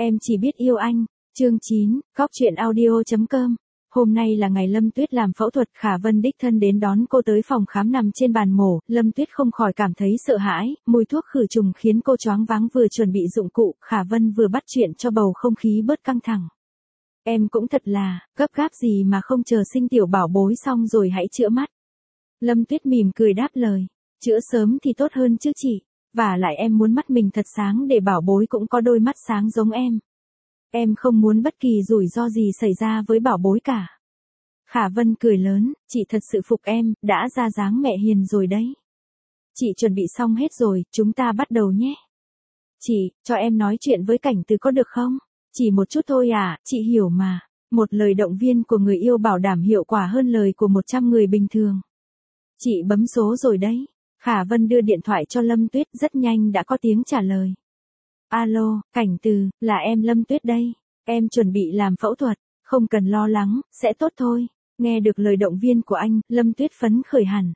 Em chỉ biết yêu anh. Chương 9, Cóc truyện audio.com. Hôm nay là ngày Lâm Tuyết làm phẫu thuật, Khả Vân đích thân đến đón cô tới phòng khám nằm trên bàn mổ, Lâm Tuyết không khỏi cảm thấy sợ hãi, mùi thuốc khử trùng khiến cô choáng váng, vừa chuẩn bị dụng cụ, Khả Vân vừa bắt chuyện cho bầu không khí bớt căng thẳng. Em cũng thật là, gấp gáp gì mà không chờ sinh tiểu bảo bối xong rồi hãy chữa mắt. Lâm Tuyết mỉm cười đáp lời, chữa sớm thì tốt hơn chứ chị, và lại em muốn mắt mình thật sáng để bảo bối cũng có đôi mắt sáng giống em. Em không muốn bất kỳ rủi ro gì xảy ra với bảo bối cả. Khả Vân cười lớn, chị thật sự phục em, đã ra dáng mẹ hiền rồi đấy. Chị chuẩn bị xong hết rồi, chúng ta bắt đầu nhé. Chị, cho em nói chuyện với Cảnh Từ có được không? Chỉ một chút thôi à, chị hiểu mà. Một lời động viên của người yêu bảo đảm hiệu quả hơn lời của 100 người bình thường. Chị bấm số rồi đấy. Khả Vân đưa điện thoại cho Lâm Tuyết, rất nhanh đã có tiếng trả lời. Alo, Cảnh Từ, là em Lâm Tuyết đây. Em chuẩn bị làm phẫu thuật, không cần lo lắng, sẽ tốt thôi. Nghe được lời động viên của anh, Lâm Tuyết phấn khởi hẳn.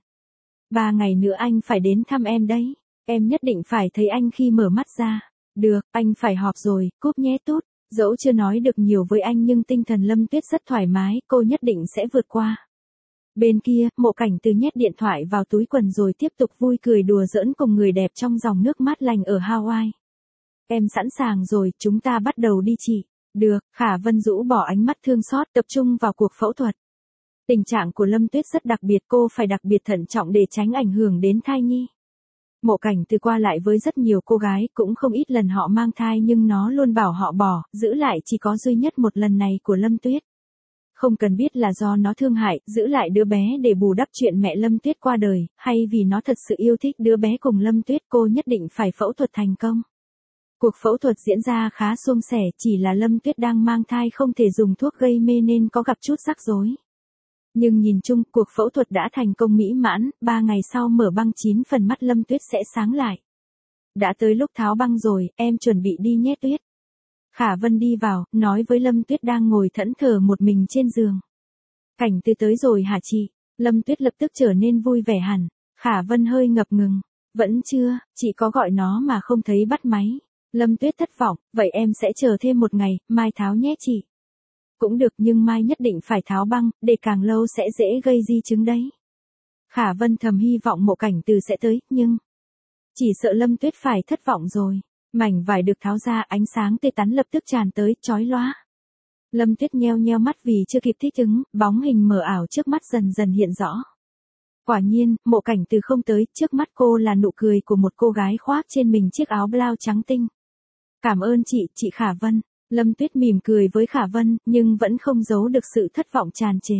3 ngày nữa anh phải đến thăm em đấy. Em nhất định phải thấy anh khi mở mắt ra. Được, anh phải họp rồi, cúp nhé Tút. Dẫu chưa nói được nhiều với anh nhưng tinh thần Lâm Tuyết rất thoải mái, cô nhất định sẽ vượt qua. Bên kia, Mộ Cảnh Từ nhét điện thoại vào túi quần rồi tiếp tục vui cười đùa giỡn cùng người đẹp trong dòng nước mát lành ở Hawaii. Em sẵn sàng rồi, chúng ta bắt đầu đi chị. Được, Khả Vân rũ bỏ ánh mắt thương xót, tập trung vào cuộc phẫu thuật. Tình trạng của Lâm Tuyết rất đặc biệt, cô phải đặc biệt thận trọng để tránh ảnh hưởng đến thai nhi. Mộ Cảnh Từ qua lại với rất nhiều cô gái, cũng không ít lần họ mang thai nhưng nó luôn bảo họ bỏ, giữ lại chỉ có duy nhất một lần này của Lâm Tuyết. Không cần biết là do nó thương hại, giữ lại đứa bé để bù đắp chuyện mẹ Lâm Tuyết qua đời, hay vì nó thật sự yêu thích đứa bé cùng Lâm Tuyết, cô nhất định phải phẫu thuật thành công. Cuộc phẫu thuật diễn ra khá suôn sẻ, chỉ là Lâm Tuyết đang mang thai không thể dùng thuốc gây mê nên có gặp chút rắc rối. Nhưng nhìn chung, cuộc phẫu thuật đã thành công mỹ mãn, 3 ngày sau mở băng 9 phần mắt Lâm Tuyết sẽ sáng lại. Đã tới lúc tháo băng rồi, em chuẩn bị đi nhé Tuyết. Khả Vân đi vào, nói với Lâm Tuyết đang ngồi thẫn thờ một mình trên giường. Cảnh Từ tới rồi hả chị? Lâm Tuyết lập tức trở nên vui vẻ hẳn. Khả Vân hơi ngập ngừng. Vẫn chưa, chị có gọi nó mà không thấy bắt máy. Lâm Tuyết thất vọng, vậy em sẽ chờ thêm một ngày, mai tháo nhé chị. Cũng được nhưng mai nhất định phải tháo băng, để càng lâu sẽ dễ gây di chứng đấy. Khả Vân thầm hy vọng Mộ Cảnh Từ sẽ tới, nhưng chỉ sợ Lâm Tuyết phải thất vọng rồi. Mảnh vải được tháo ra, ánh sáng tê tắn lập tức tràn tới, chói lóa. Lâm Tuyết nheo nheo mắt vì chưa kịp thích ứng, bóng hình mờ ảo trước mắt dần dần hiện rõ. Quả nhiên, Mộ Cảnh Từ không tới, trước mắt cô là nụ cười của một cô gái khoác trên mình chiếc áo blau trắng tinh. Cảm ơn chị Khả Vân. Lâm Tuyết mỉm cười với Khả Vân, nhưng vẫn không giấu được sự thất vọng tràn trề.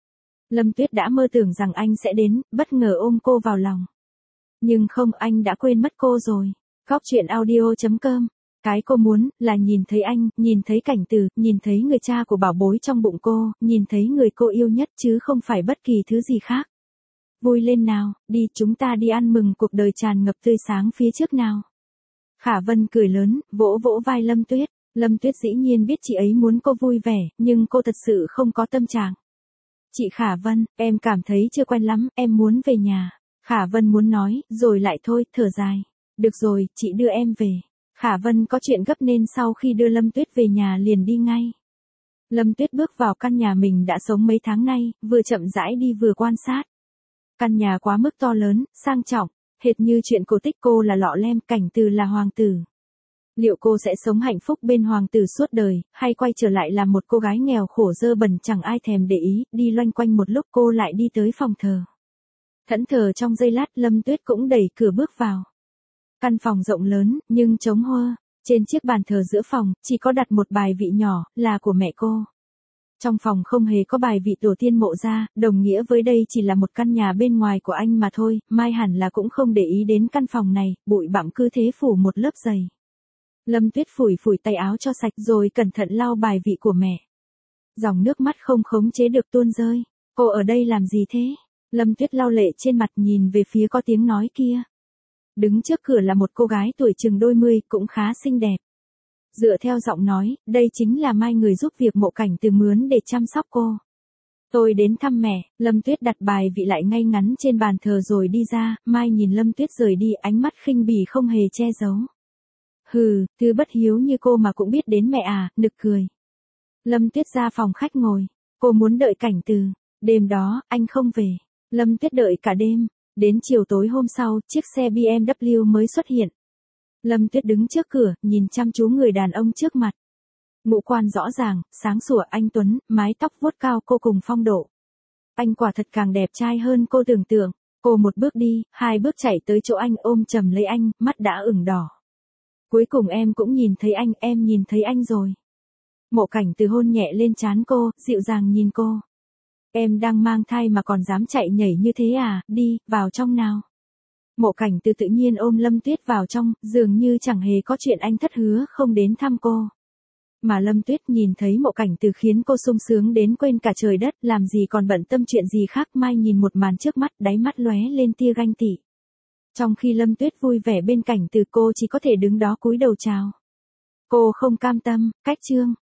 Lâm Tuyết đã mơ tưởng rằng anh sẽ đến, bất ngờ ôm cô vào lòng. Nhưng không, anh đã quên mất cô rồi. Cóc truyện audio.com. Cái cô muốn, là nhìn thấy anh, nhìn thấy Cảnh Từ, nhìn thấy người cha của bảo bối trong bụng cô, nhìn thấy người cô yêu nhất chứ không phải bất kỳ thứ gì khác. Vui lên nào, đi chúng ta đi ăn mừng cuộc đời tràn ngập tươi sáng phía trước nào. Khả Vân cười lớn, vỗ vỗ vai Lâm Tuyết. Lâm Tuyết dĩ nhiên biết chị ấy muốn cô vui vẻ, nhưng cô thật sự không có tâm trạng. Chị Khả Vân, em cảm thấy chưa quen lắm, em muốn về nhà. Khả Vân muốn nói, rồi lại thôi, thở dài. Được rồi, chị đưa em về. Khả Vân có chuyện gấp nên sau khi đưa Lâm Tuyết về nhà liền đi ngay. Lâm Tuyết bước vào căn nhà mình đã sống mấy tháng nay, vừa chậm rãi đi vừa quan sát. Căn nhà quá mức to lớn, sang trọng, hệt như chuyện cổ tích, cô là lọ lem, Cảnh Từ là hoàng tử. Liệu cô sẽ sống hạnh phúc bên hoàng tử suốt đời, hay quay trở lại làm một cô gái nghèo khổ dơ bẩn chẳng ai thèm để ý, đi loanh quanh một lúc cô lại đi tới phòng thờ. Thẫn thờ trong giây lát, Lâm Tuyết cũng đẩy cửa bước vào. Căn phòng rộng lớn, nhưng trống huơ. Trên chiếc bàn thờ giữa phòng, chỉ có đặt một bài vị nhỏ, là của mẹ cô. Trong phòng không hề có bài vị tổ tiên Mộ gia, đồng nghĩa với đây chỉ là một căn nhà bên ngoài của anh mà thôi, Mai hẳn là cũng không để ý đến căn phòng này, bụi bặm cứ thế phủ một lớp dày. Lâm Tuyết phủi tay áo cho sạch rồi cẩn thận lau bài vị của mẹ. Dòng nước mắt không khống chế được tuôn rơi. Cô ở đây làm gì thế? Lâm Tuyết lau lệ trên mặt nhìn về phía có tiếng nói kia. Đứng trước cửa là một cô gái tuổi chừng đôi mươi, cũng khá xinh đẹp. Dựa theo giọng nói, đây chính là Mai, người giúp việc Mộ Cảnh Từ mướn để chăm sóc cô. Tôi đến thăm mẹ. Lâm Tuyết đặt bài vị lại ngay ngắn trên bàn thờ rồi đi ra. Mai nhìn Lâm Tuyết rời đi, ánh mắt khinh bỉ không hề che giấu. Hừ, thứ bất hiếu như cô mà cũng biết đến mẹ à, nực cười. Lâm Tuyết ra phòng khách ngồi. Cô muốn đợi Cảnh Từ. Đêm đó, anh không về. Lâm Tuyết đợi cả đêm. Đến chiều tối hôm sau, chiếc xe BMW mới xuất hiện. Lâm Tuyết đứng trước cửa, nhìn chăm chú người đàn ông trước mặt. Ngũ quan rõ ràng, sáng sủa anh tuấn, mái tóc vuốt cao cô cùng phong độ. Anh quả thật càng đẹp trai hơn cô tưởng tượng. Cô một bước đi, hai bước chạy tới chỗ anh ôm chầm lấy anh, mắt đã ửng đỏ. Cuối cùng em cũng nhìn thấy anh, em nhìn thấy anh rồi. Mộ Cảnh Từ hôn nhẹ lên trán cô, dịu dàng nhìn cô. Em đang mang thai mà còn dám chạy nhảy như thế à, đi, vào trong nào. Mộ Cảnh Từ tự nhiên ôm Lâm Tuyết vào trong, dường như chẳng hề có chuyện anh thất hứa không đến thăm cô. Mà Lâm Tuyết nhìn thấy Mộ Cảnh Từ khiến cô sung sướng đến quên cả trời đất, làm gì còn bận tâm chuyện gì khác, mai nhìn một màn trước mắt, đáy mắt lóe lên tia ganh tị. Trong khi Lâm Tuyết vui vẻ bên Cảnh Từ, cô chỉ có thể đứng đó cúi đầu chào. Cô không cam tâm, cách chương.